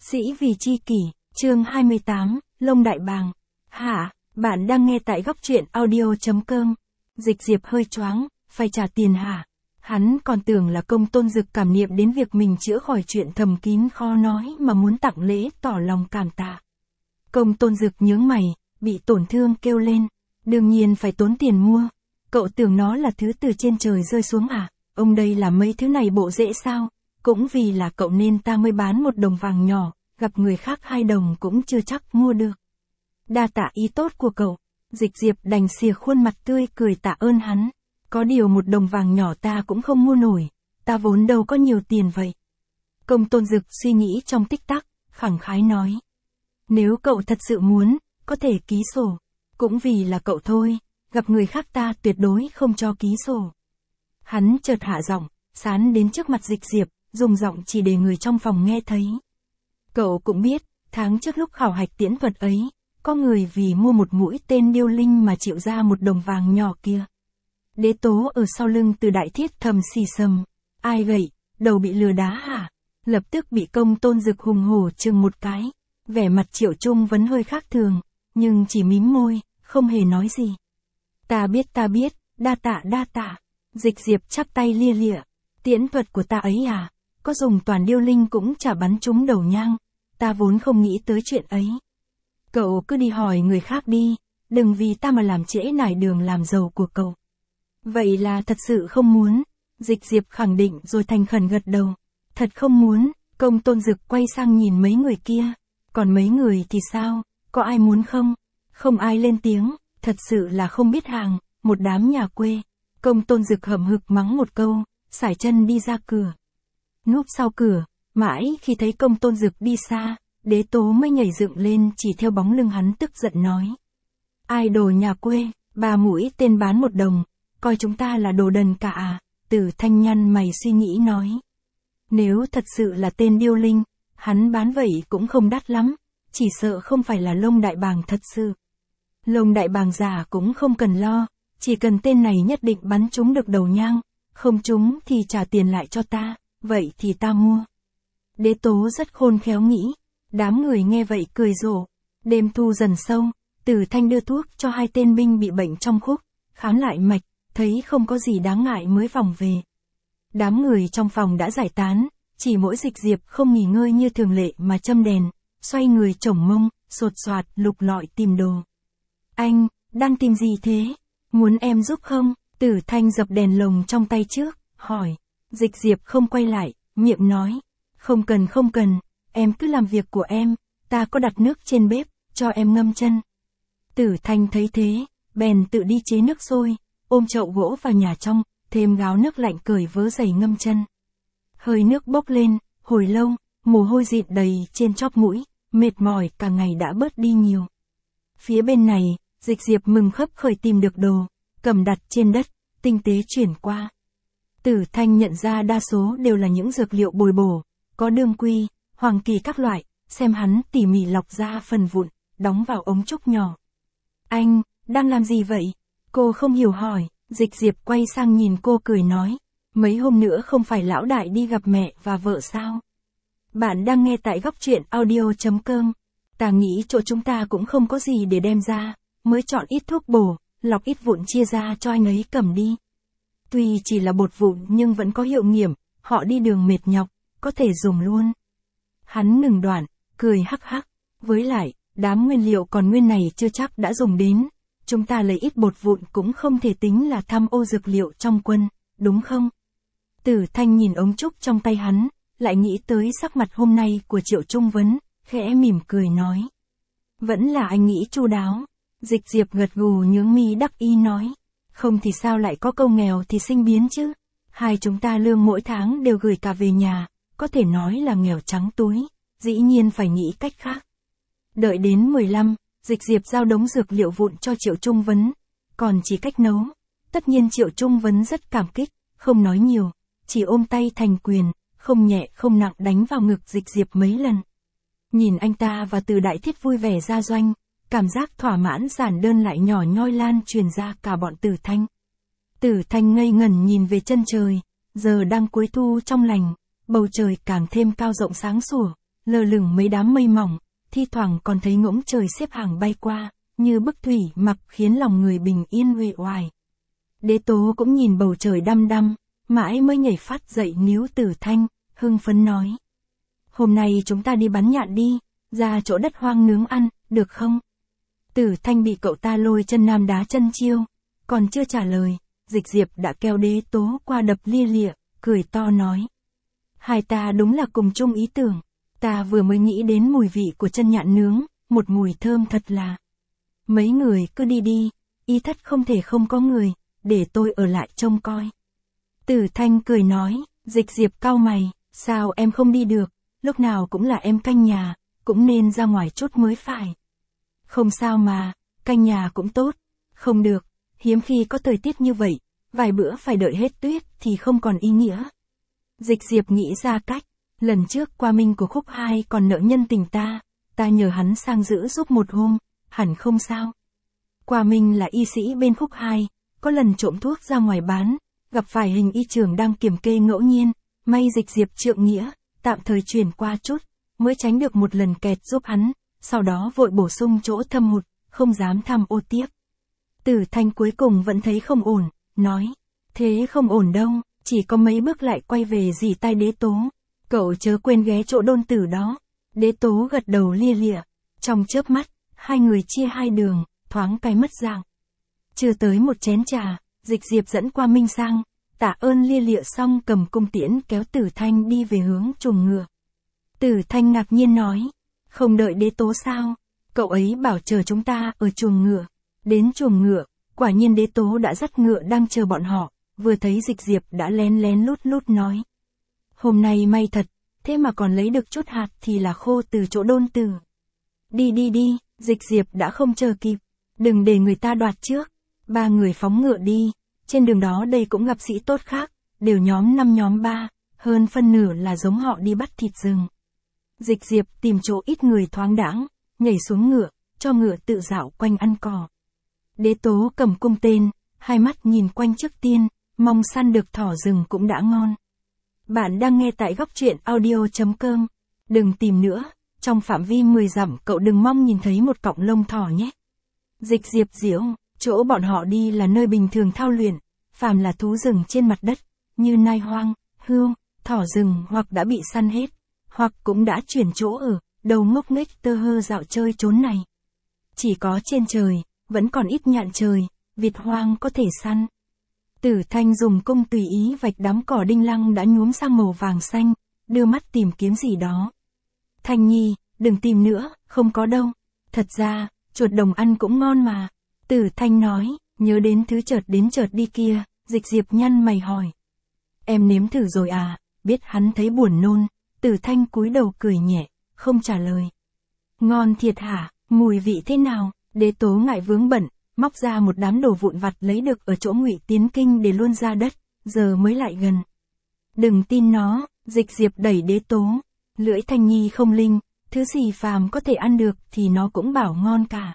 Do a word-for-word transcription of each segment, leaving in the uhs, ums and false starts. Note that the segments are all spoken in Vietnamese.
Sĩ vì chi kỷ, chương hai mươi tám, Lông Đại Bàng. Hả, bạn đang nghe tại góc truyện audio.com. Dịch Diệp hơi choáng, phải trả tiền hả? Hắn còn tưởng là Công Tôn Dực cảm niệm đến việc mình chữa khỏi chuyện thầm kín khó nói mà muốn tặng lễ tỏ lòng cảm tạ. Công Tôn Dực nhướng mày, bị tổn thương kêu lên. Đương nhiên phải tốn tiền mua. Cậu tưởng nó là thứ từ trên trời rơi xuống à? Ông đây là mấy thứ này bộ dễ sao? Cũng vì là cậu nên ta mới bán một đồng vàng nhỏ, gặp người khác hai đồng cũng chưa chắc mua được. Đa tạ ý tốt của cậu. Dịch Diệp đành xìa khuôn mặt tươi cười tạ ơn hắn. Có điều một đồng vàng nhỏ ta cũng không mua nổi, ta vốn đâu có nhiều tiền vậy. Công Tôn Dực suy nghĩ trong tích tắc, khẳng khái nói. Nếu cậu thật sự muốn, có thể ký sổ. Cũng vì là cậu thôi, gặp người khác ta tuyệt đối không cho ký sổ. Hắn chợt hạ giọng, sán đến trước mặt Dịch Diệp, dùng giọng chỉ để người trong phòng nghe thấy. Cậu cũng biết, tháng trước lúc khảo hạch tiễn thuật ấy, có người vì mua một mũi tên điêu linh mà chịu ra một đồng vàng nhỏ kia. Đế Tố ở sau lưng Từ Đại Thiết thầm xì xầm. Ai vậy, đầu bị lừa đá hả? Lập tức bị Công Tôn Dực hùng hổ chừng một cái. Vẻ mặt Triệu Trung vẫn hơi khác thường, nhưng chỉ mím môi, không hề nói gì. Ta biết ta biết, đa tạ đa tạ. Dịch Diệp chắp tay lia lịa. Tiễn thuật của ta ấy à? Có dùng toàn điêu linh cũng chả bắn trúng đầu nhang. Ta vốn không nghĩ tới chuyện ấy. Cậu cứ đi hỏi người khác đi, đừng vì ta mà làm trễ nải đường làm giàu của cậu. Vậy là thật sự không muốn. Dịch Diệp khẳng định rồi thành khẩn gật đầu. Thật không muốn. Công Tôn Dực quay sang nhìn mấy người kia. Còn mấy người thì sao? Có ai muốn không? Không ai lên tiếng. Thật sự là không biết hàng. Một đám nhà quê. Công Tôn Dực hậm hực mắng một câu, sải chân đi ra cửa. Núp sau cửa, mãi khi thấy Công Tôn Dực đi xa, Đế Tố mới nhảy dựng lên chỉ theo bóng lưng hắn tức giận nói. Ai đồ nhà quê, ba mũi tên bán một đồng, coi chúng ta là đồ đần cả à? Tử Thanh nhăn mày suy nghĩ nói. Nếu thật sự là tên điêu linh, hắn bán vậy cũng không đắt lắm, chỉ sợ không phải là Lông Đại Bàng thật sự. Lông Đại Bàng giả cũng không cần lo, chỉ cần tên này nhất định bắn trúng được đầu nhang, không trúng thì trả tiền lại cho ta, vậy thì ta mua. Đế Tố rất khôn khéo nghĩ, đám người nghe vậy cười rộ. Đêm thu dần sâu, Tử Thanh đưa thuốc cho hai tên binh bị bệnh trong khúc, khám lại mạch, thấy không có gì đáng ngại mới vòng về. Đám người trong phòng đã giải tán, chỉ mỗi Dịch Diệp không nghỉ ngơi như thường lệ mà châm đèn, xoay người chổng mông, sột soạt lục lọi tìm đồ. Anh, đang tìm gì thế? Muốn em giúp không? Tử Thanh dập đèn lồng trong tay trước, hỏi. Dịch Diệp không quay lại, miệng nói. Không cần không cần, em cứ làm việc của em, ta có đặt nước trên bếp, cho em ngâm chân. Tử Thanh thấy thế, bèn tự đi chế nước sôi, ôm chậu gỗ vào nhà trong, thêm gáo nước lạnh cởi vớ giày ngâm chân. Hơi nước bốc lên, hồi lâu, mồ hôi dịn đầy trên chóp mũi, mệt mỏi cả ngày đã bớt đi nhiều. Phía bên này, Dịch Diệp mừng khấp khởi tìm được đồ, cầm đặt trên đất, tinh tế chuyển qua. Tử Thanh nhận ra đa số đều là những dược liệu bồi bổ, có đương quy, hoàng kỳ các loại, xem hắn tỉ mỉ lọc ra phần vụn, đóng vào ống trúc nhỏ. Anh, đang làm gì vậy? Cô không hiểu hỏi, Dịch Diệp quay sang nhìn cô cười nói, mấy hôm nữa không phải lão đại đi gặp mẹ và vợ sao? Bạn đang nghe tại góc truyện audio.com. Ta nghĩ chỗ chúng ta cũng không có gì để đem ra, mới chọn ít thuốc bổ, lọc ít vụn chia ra cho anh ấy cầm đi. Tuy chỉ là bột vụn nhưng vẫn có hiệu nghiệm, họ đi đường mệt nhọc, có thể dùng luôn. Hắn ngừng đoạn, cười hắc hắc, với lại, đám nguyên liệu còn nguyên này chưa chắc đã dùng đến, chúng ta lấy ít bột vụn cũng không thể tính là tham ô dược liệu trong quân, đúng không? Tử Thanh nhìn ống trúc trong tay hắn, lại nghĩ tới sắc mặt hôm nay của Triệu Trung Vấn, khẽ mỉm cười nói. Vẫn là anh nghĩ chu đáo. Dịch Diệp gật gù nhướng mi đắc ý nói. Không thì sao lại có câu nghèo thì sinh biến chứ? Hai chúng ta lương mỗi tháng đều gửi cả về nhà, có thể nói là nghèo trắng túi, dĩ nhiên phải nghĩ cách khác. Đợi đến mười lăm, Dịch Diệp giao đống dược liệu vụn cho Triệu Trung Vấn, còn chỉ cách nấu. Tất nhiên Triệu Trung Vấn rất cảm kích, không nói nhiều, chỉ ôm tay thành quyền, không nhẹ không nặng đánh vào ngực Dịch Diệp mấy lần. Nhìn anh ta và Từ Đại Thiết vui vẻ ra doanh, cảm giác thỏa mãn giản đơn lại nhỏ nhoi lan truyền ra cả bọn Tử Thanh. Tử Thanh ngây ngẩn nhìn về chân trời, giờ đang cuối thu trong lành, bầu trời càng thêm cao rộng sáng sủa, lơ lửng mấy đám mây mỏng, thi thoảng còn thấy ngỗng trời xếp hàng bay qua, như bức thủy mặc khiến lòng người bình yên uể oải. Đế Tố cũng nhìn bầu trời đăm đăm, mãi mới nhảy phát dậy níu Tử Thanh, hưng phấn nói. Hôm nay chúng ta đi bắn nhạn đi, ra chỗ đất hoang nướng ăn, được không? Tử Thanh bị cậu ta lôi chân nam đá chân chiêu, còn chưa trả lời, Dịch Diệp đã kéo Đế Tố qua đập lia lịa, cười to nói. Hai ta đúng là cùng chung ý tưởng, ta vừa mới nghĩ đến mùi vị của chân nhạn nướng, một mùi thơm thật là. Mấy người cứ đi đi, y thất không thể không có người, để tôi ở lại trông coi. Tử Thanh cười nói, Dịch Diệp cau mày, sao em không đi được, lúc nào cũng là em canh nhà, cũng nên ra ngoài chút mới phải. Không sao mà, canh nhà cũng tốt, không được, hiếm khi có thời tiết như vậy, vài bữa phải đợi hết tuyết thì không còn ý nghĩa. Dịch Diệp nghĩ ra cách, lần trước qua minh của Khúc Hai còn nợ nhân tình ta, ta nhờ hắn sang giữ giúp một hôm, hẳn không sao. Qua minh là y sĩ bên Khúc Hai, có lần trộm thuốc ra ngoài bán, gặp phải hình y trưởng đang kiểm kê ngẫu nhiên, may Dịch Diệp trượng nghĩa, tạm thời chuyển qua chút, mới tránh được một lần kẹt giúp hắn, sau đó vội bổ sung chỗ thâm hụt, không dám tham ô tiếp. Tử Thanh cuối cùng vẫn thấy không ổn, nói, thế không ổn đâu, chỉ có mấy bước lại quay về dì tai Đế Tố, cậu chớ quên ghé chỗ đôn tử đó. Đế Tố gật đầu lia lịa, trong chớp mắt, hai người chia hai đường, thoáng cái mất dạng. Chưa tới một chén trà, Dịch Diệp dẫn qua minh sang, tạ ơn lia lịa xong cầm cung tiễn kéo Tử Thanh đi về hướng chuồng ngựa. Tử Thanh ngạc nhiên nói, không đợi Đế Tố sao, cậu ấy bảo chờ chúng ta ở chuồng ngựa. Đến chuồng ngựa, quả nhiên Đế Tố đã dắt ngựa đang chờ bọn họ, vừa thấy Dịch Diệp đã lén lén lút lút nói. Hôm nay may thật, thế mà còn lấy được chút hạt thì là khô từ chỗ đôn tử. Đi đi đi, Dịch Diệp đã không chờ kịp, đừng để người ta đoạt trước. Ba người phóng ngựa đi, trên đường đó đây cũng gặp sĩ tốt khác, đều nhóm năm nhóm ba, hơn phân nửa là giống họ đi bắt thịt rừng. Dịch Diệp tìm chỗ ít người thoáng đãng, nhảy xuống ngựa, cho ngựa tự dạo quanh ăn cỏ. Đế Tố cầm cung tên, hai mắt nhìn quanh trước tiên, mong săn được thỏ rừng cũng đã ngon. Bạn đang nghe tại góc truyện audio chấm com. Đừng tìm nữa, trong phạm vi mười dặm cậu đừng mong nhìn thấy một cọng lông thỏ nhé. Dịch Diệp diễu, chỗ bọn họ đi là nơi bình thường thao luyện, phàm là thú rừng trên mặt đất, như nai hoang, hươu, thỏ rừng hoặc đã bị săn hết, hoặc cũng đã chuyển chỗ ở, đầu ngốc nghếch tơ hơ dạo chơi chốn này. Chỉ có trên trời, vẫn còn ít nhạn trời, vịt hoang có thể săn. Tử Thanh dùng cung tùy ý vạch đám cỏ đinh lăng đã nhuốm sang màu vàng xanh, đưa mắt tìm kiếm gì đó. Thanh Nhi, đừng tìm nữa, không có đâu. Thật ra, chuột đồng ăn cũng ngon mà. Tử Thanh nói, nhớ đến thứ chợt đến chợt đi kia, Dịch Diệp nhăn mày hỏi. Em nếm thử rồi à, biết hắn thấy buồn nôn, Tử Thanh cúi đầu cười nhẹ, không trả lời. Ngon thiệt hả, mùi vị thế nào? Đế Tố ngại vướng bận, móc ra một đám đồ vụn vặt lấy được ở chỗ Ngụy Tiến Kinh để luôn ra đất, giờ mới lại gần. Đừng tin nó, Dịch Diệp đẩy Đế Tố, lưỡi Thanh Nhi không linh, thứ gì phàm có thể ăn được thì nó cũng bảo ngon cả.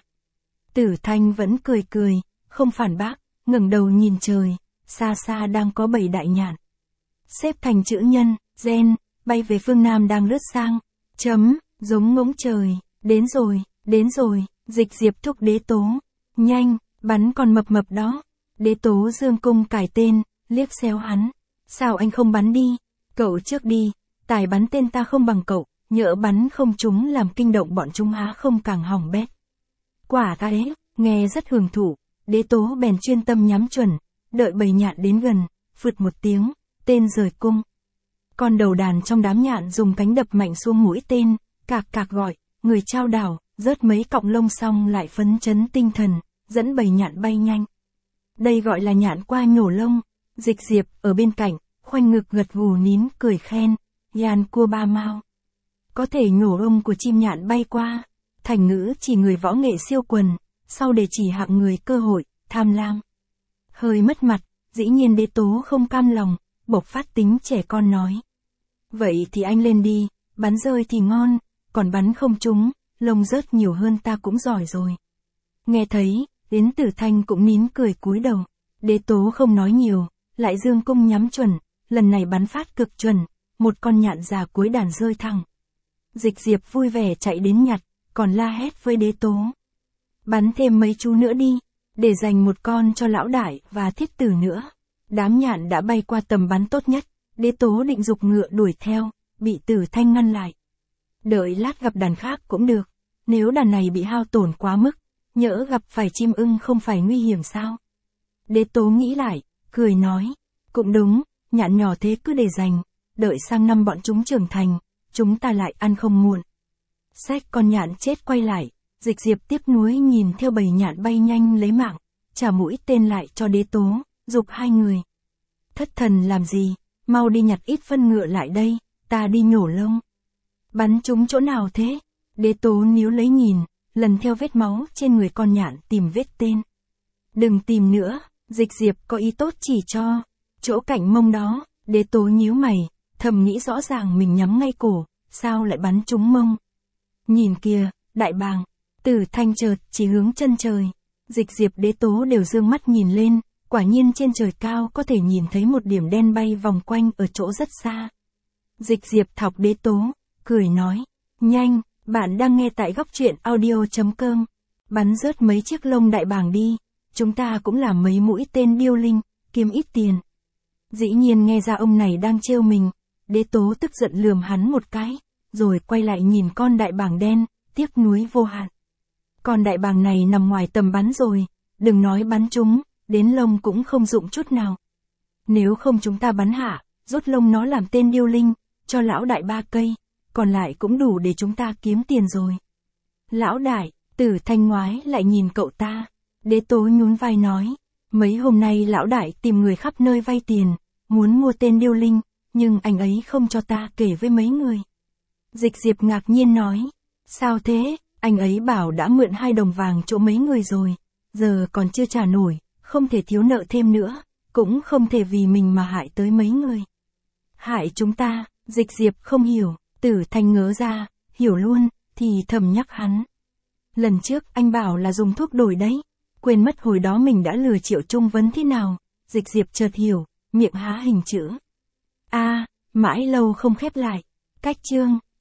Tử Thanh vẫn cười cười, không phản bác, ngẩng đầu nhìn trời, xa xa đang có bầy đại nhạn. Xếp thành chữ nhân, gen, bay về phương Nam đang lướt sang, chấm, giống ngỗng trời, đến rồi, đến rồi, Dịch Diệp thúc Đế Tố, nhanh, bắn còn mập mập đó. Đế Tố dương cung cài tên, liếc xéo hắn, sao anh không bắn đi, cậu trước đi, tài bắn tên ta không bằng cậu, nhỡ bắn không trúng làm kinh động bọn chúng há không càng hỏng bét. Quả thế, nghe rất hưởng thụ, Đế Tố bèn chuyên tâm nhắm chuẩn, đợi bầy nhạn đến gần, phượt một tiếng, tên rời cung. Con đầu đàn trong đám nhạn dùng cánh đập mạnh xuống mũi tên, cạc cạc gọi, người trao đảo, rớt mấy cọng lông xong lại phấn chấn tinh thần, dẫn bầy nhạn bay nhanh. Đây gọi là nhạn qua nhổ lông. Dịch Diệp ở bên cạnh, khoanh ngực gật gù nín cười khen, yan cua ba mau. Có thể nhổ lông của chim nhạn bay qua, thành ngữ chỉ người võ nghệ siêu quần, sau để chỉ hạng người cơ hội, tham lam. Hơi mất mặt, dĩ nhiên Đế Tố không cam lòng, bộc phát tính trẻ con nói. Vậy thì anh lên đi, bắn rơi thì ngon, còn bắn không trúng, lông rớt nhiều hơn ta cũng giỏi rồi. Nghe thấy, đến Tử Thanh cũng nín cười cúi đầu. Đế Tố không nói nhiều, lại dương cung nhắm chuẩn, lần này bắn phát cực chuẩn, một con nhạn già cuối đàn rơi thẳng. Dịch Diệp vui vẻ chạy đến nhặt, còn la hét với Đế Tố. Bắn thêm mấy chú nữa đi, để dành một con cho lão đại và thiết tử nữa. Đám nhạn đã bay qua tầm bắn tốt nhất, Đế Tố định giục ngựa đuổi theo, bị Tử Thanh ngăn lại. Đợi lát gặp đàn khác cũng được, nếu đàn này bị hao tổn quá mức, nhỡ gặp phải chim ưng không phải nguy hiểm sao? Đế Tố nghĩ lại, cười nói, cũng đúng, nhạn nhỏ thế cứ để dành, đợi sang năm bọn chúng trưởng thành, chúng ta lại ăn không muộn. Xách con nhạn chết quay lại, Dịch Diệp tiếc nuối nhìn theo bầy nhạn bay nhanh lấy mạng, trả mũi tên lại cho Đế Tố, giục hai người. Thất thần làm gì, mau đi nhặt ít phân ngựa lại đây, ta đi nhổ lông. Bắn chúng chỗ nào thế? Đế Tố níu lấy nhìn, lần theo vết máu trên người con nhạn tìm vết tên. Đừng tìm nữa, Dịch Diệp có ý tốt chỉ cho. Chỗ cạnh mông đó, Đế Tố nhíu mày, thầm nghĩ rõ ràng mình nhắm ngay cổ, sao lại bắn trúng mông. Nhìn kìa, đại bàng, Tử Thanh chợt chỉ hướng chân trời. Dịch Diệp Đế Tố đều dương mắt nhìn lên, quả nhiên trên trời cao có thể nhìn thấy một điểm đen bay vòng quanh ở chỗ rất xa. Dịch Diệp thọc Đế Tố, cười nói, nhanh, bạn đang nghe tại góc truyện audio chấm com. Bắn rớt mấy chiếc lông đại bàng đi, chúng ta cũng làm mấy mũi tên điêu linh, kiếm ít tiền. Dĩ nhiên nghe ra ông này đang trêu mình, Đế Tố tức giận lườm hắn một cái, rồi quay lại nhìn con đại bàng đen, tiếc nuối vô hạn. Con đại bàng này nằm ngoài tầm bắn rồi, đừng nói bắn chúng, đến lông cũng không dụng chút nào. Nếu không chúng ta bắn hạ, rút lông nó làm tên điêu linh, cho lão đại ba cây, còn lại cũng đủ để chúng ta kiếm tiền rồi. Lão đại, Tử Thanh ngoái lại nhìn cậu ta, Đế Tố nhún vai nói, mấy hôm nay lão đại tìm người khắp nơi vay tiền, muốn mua tên điêu linh, nhưng anh ấy không cho ta kể với mấy người. Dịch Diệp ngạc nhiên nói, sao thế, anh ấy bảo đã mượn hai đồng vàng chỗ mấy người rồi, giờ còn chưa trả nổi, không thể thiếu nợ thêm nữa, cũng không thể vì mình mà hại tới mấy người. Hại chúng ta, Dịch Diệp không hiểu, Tử Thanh ngớ ra, hiểu luôn, thì thầm nhắc hắn. Lần trước anh bảo là dùng thuốc đổi đấy, quên mất hồi đó mình đã lừa Triệu Trung Vấn thế nào, Dịch Diệp chợt hiểu, miệng há hình chữ A, mãi lâu không khép lại, cách chương.